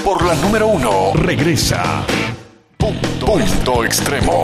por la número 1. Regresa. Punto Extremo.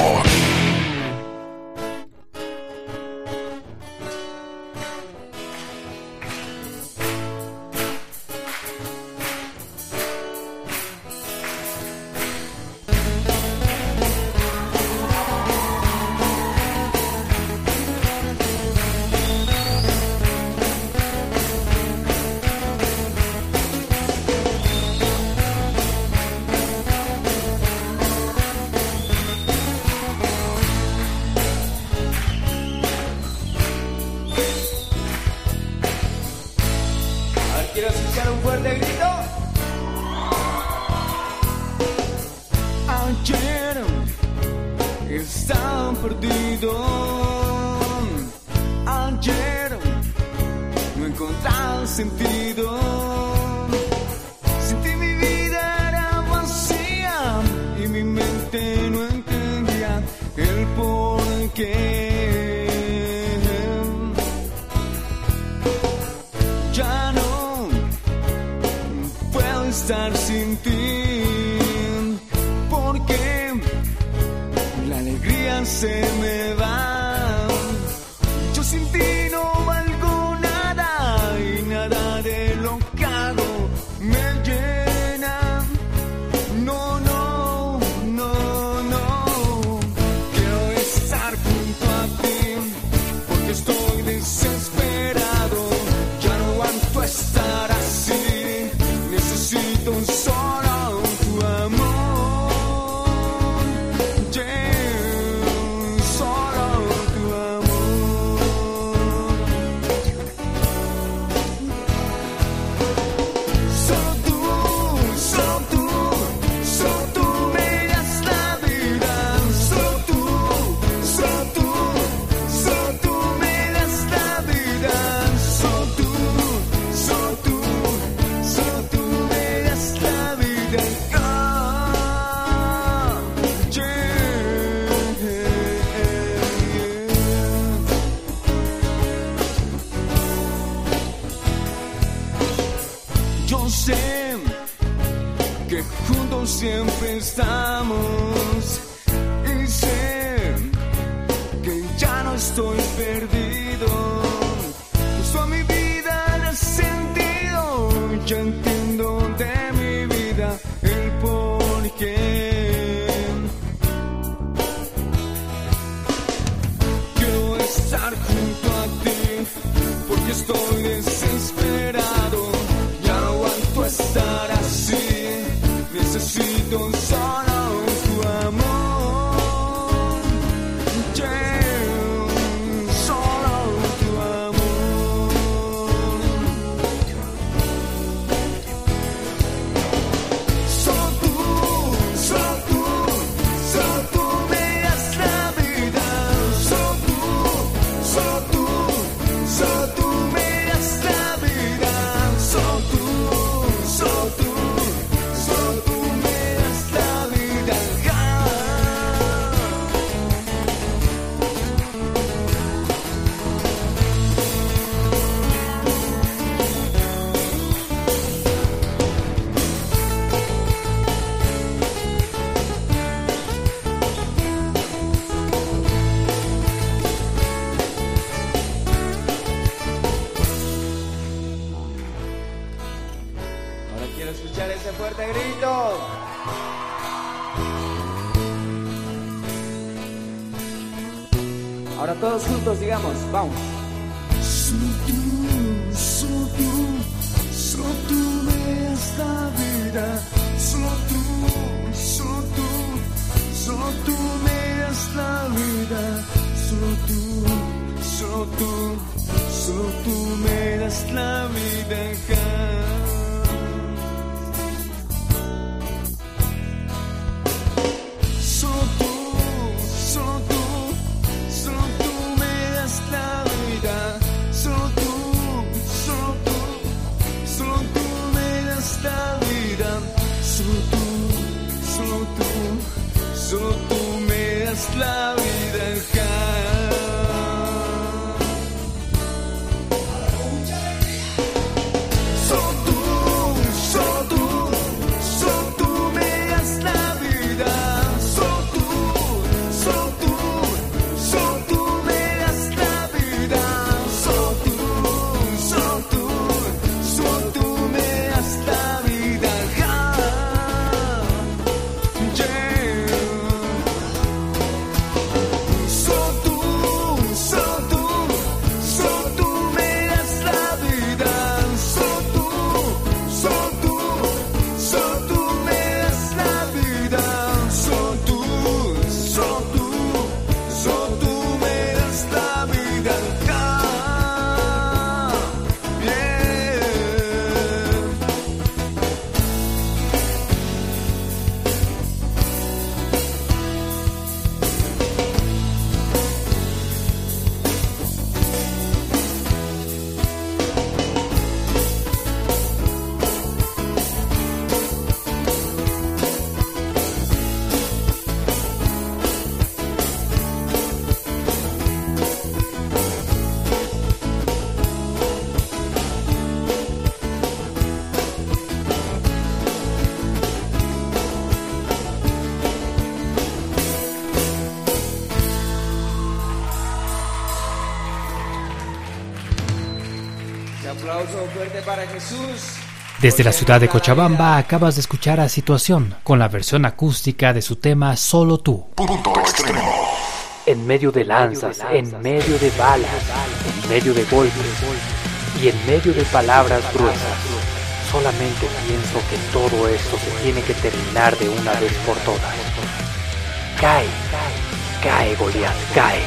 Ahora todos juntos digamos, vamos. Solo tú me das la vida. Solo tú me das la vida. Solo tú me das la vida. Solo tú me das la vida acá. Solo tú, solo tú, solo aplauso fuerte para Jesús. Desde la ciudad de Cochabamba acabas de escuchar a Situación con la versión acústica de su tema Solo Tú. Punto extremo. En medio de lanzas, en medio de balas, en medio de golpes y en medio de palabras gruesas, solamente pienso que todo esto se tiene que terminar de una vez por todas. Cae, cae Goliat, cae.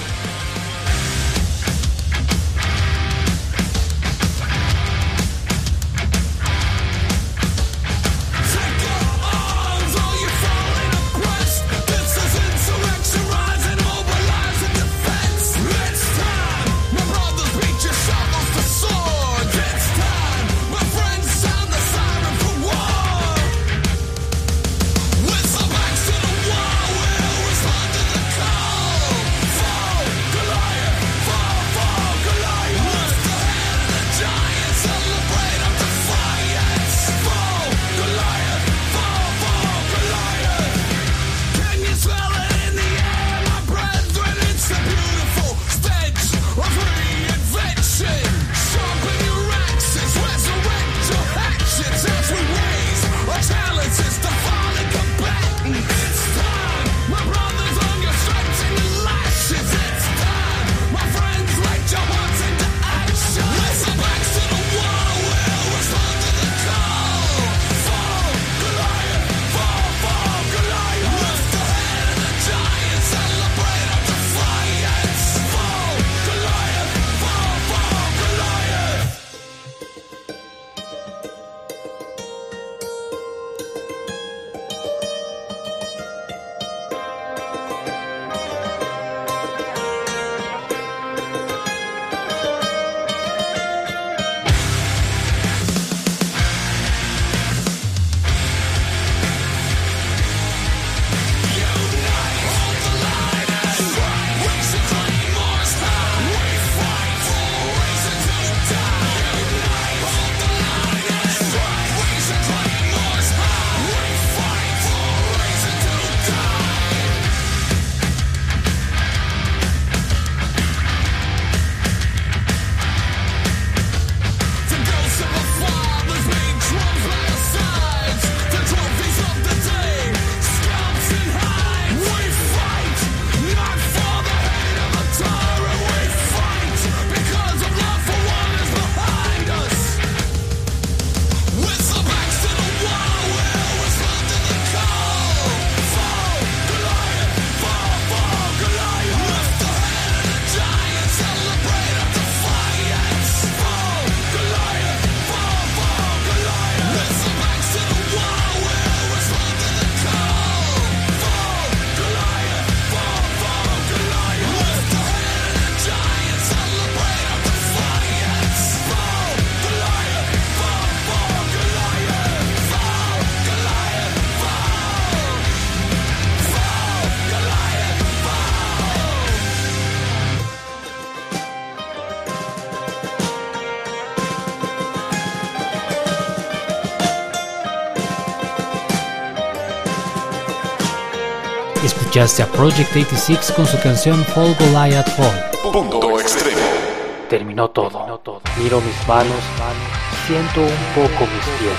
Escuchaste a Project 86 con su canción Fall Goliath Fall. Punto extremo. Terminó todo. Miro mis manos, siento un poco mis pies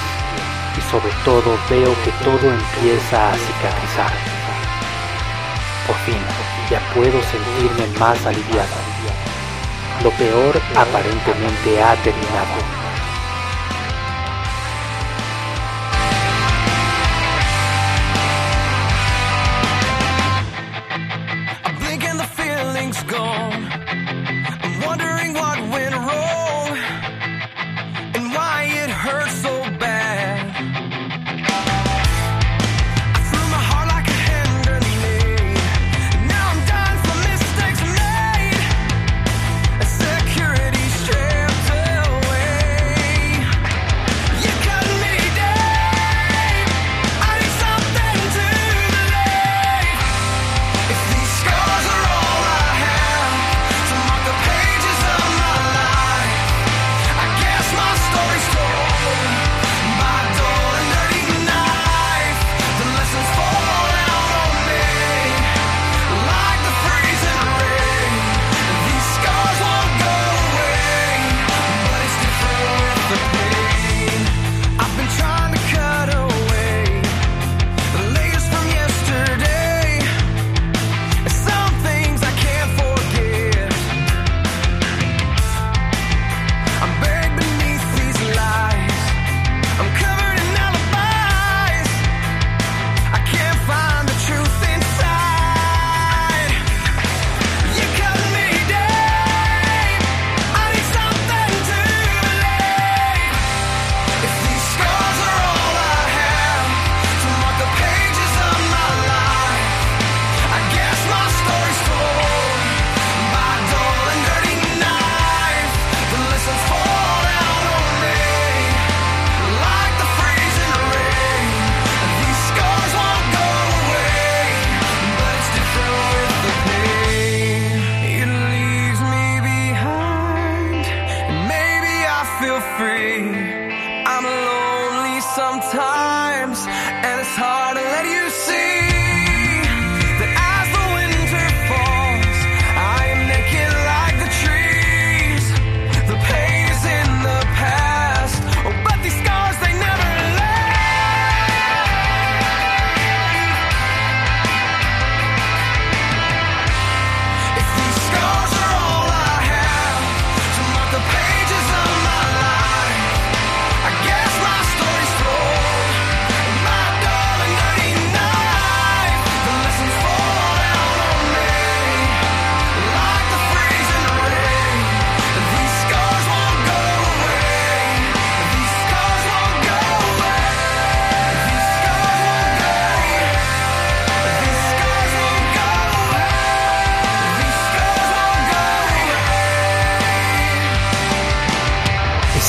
y sobre todo veo que todo empieza a cicatrizar. Por fin, ya puedo sentirme más aliviado. Lo peor aparentemente ha terminado. Gone. I'm wondering what went wrong and why it hurts so bad. I threw my heart like a hand grenade. Now I'm dying for mistakes made. Security stripped away.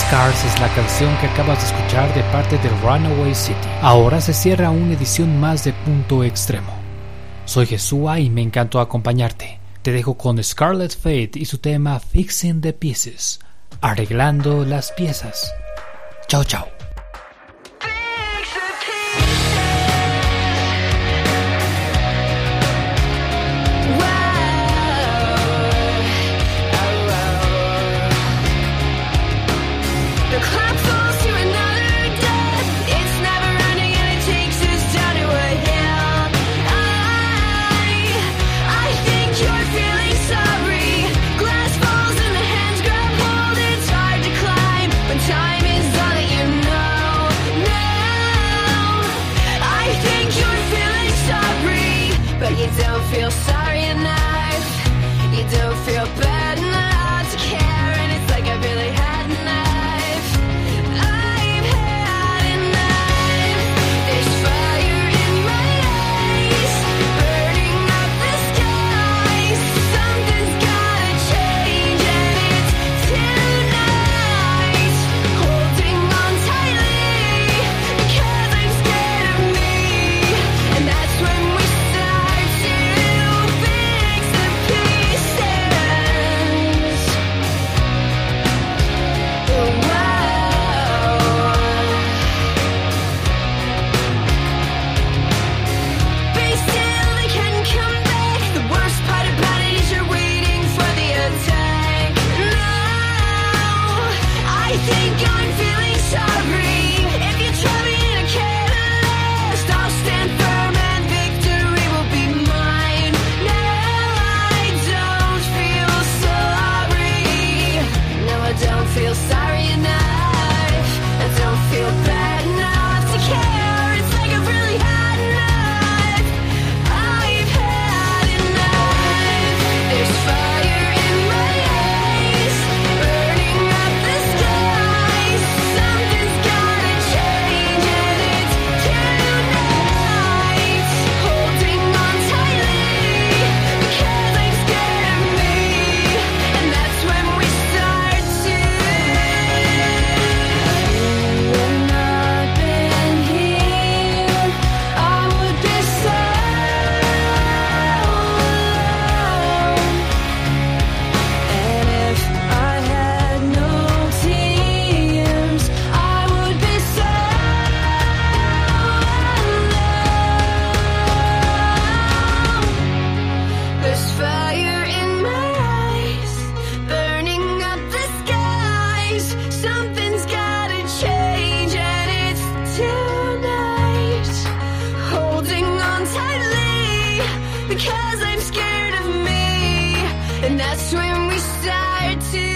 Scars es la canción que acabas de escuchar de parte de Runaway City. Ahora se cierra una edición más de Punto Extremo. Soy Jesúa y me encantó acompañarte. Te dejo con Scarlet Fate y su tema Fixing the Pieces, arreglando las piezas. Chao, chao. Feel sorry enough, you don't feel bad enough to care, and it's like I really had enough. I've had enough. There's fire in my eyes, burning up the skies. Something's gotta change, and it's tonight. Holding on tightly because I'm scared of me, and that's when we start to fix the pieces. Be still, they can come back. The worst part about it is you're waiting for the attack. Now, I think I'm feeling sorry. If you try me in a catalyst, I'll stand firm and victory will be mine. Now I don't feel sorry. No, I don't feel sorry enough. I don't feel bad enough to care. It's like I've really had enough. I've had enough. There's fire in my eyes, burning up the skies. Something's gotta change, and it's tonight. Holding on tightly because I'm scared of me, and that's when we start to. You have not been here, I would be so alone. And if I had no tears, I would be so alone. There's fire in my eyes, burning up the skies. Something's gotta change, and it's tonight. Holding on tightly because I'm scared of me, and that's when we start to.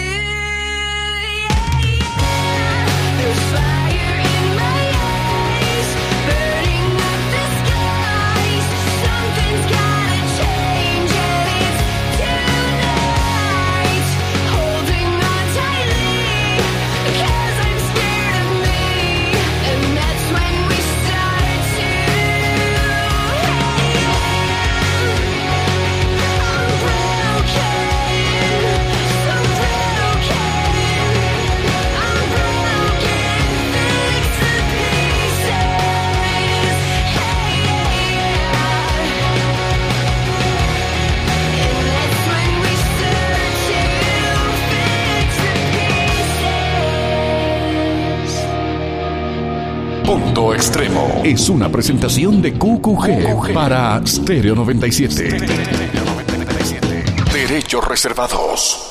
There's fire in my eyes, burning up the skies. Something's gotta change, and it's tonight. Holding on tightly because I'm scared of me, and that's when we start to. I'm broken, so broken. I'm broken, fix the pieces. And that's when we start to fix the pieces. Punto Extremo es una presentación de QQG para Stereo 97. Derechos reservados.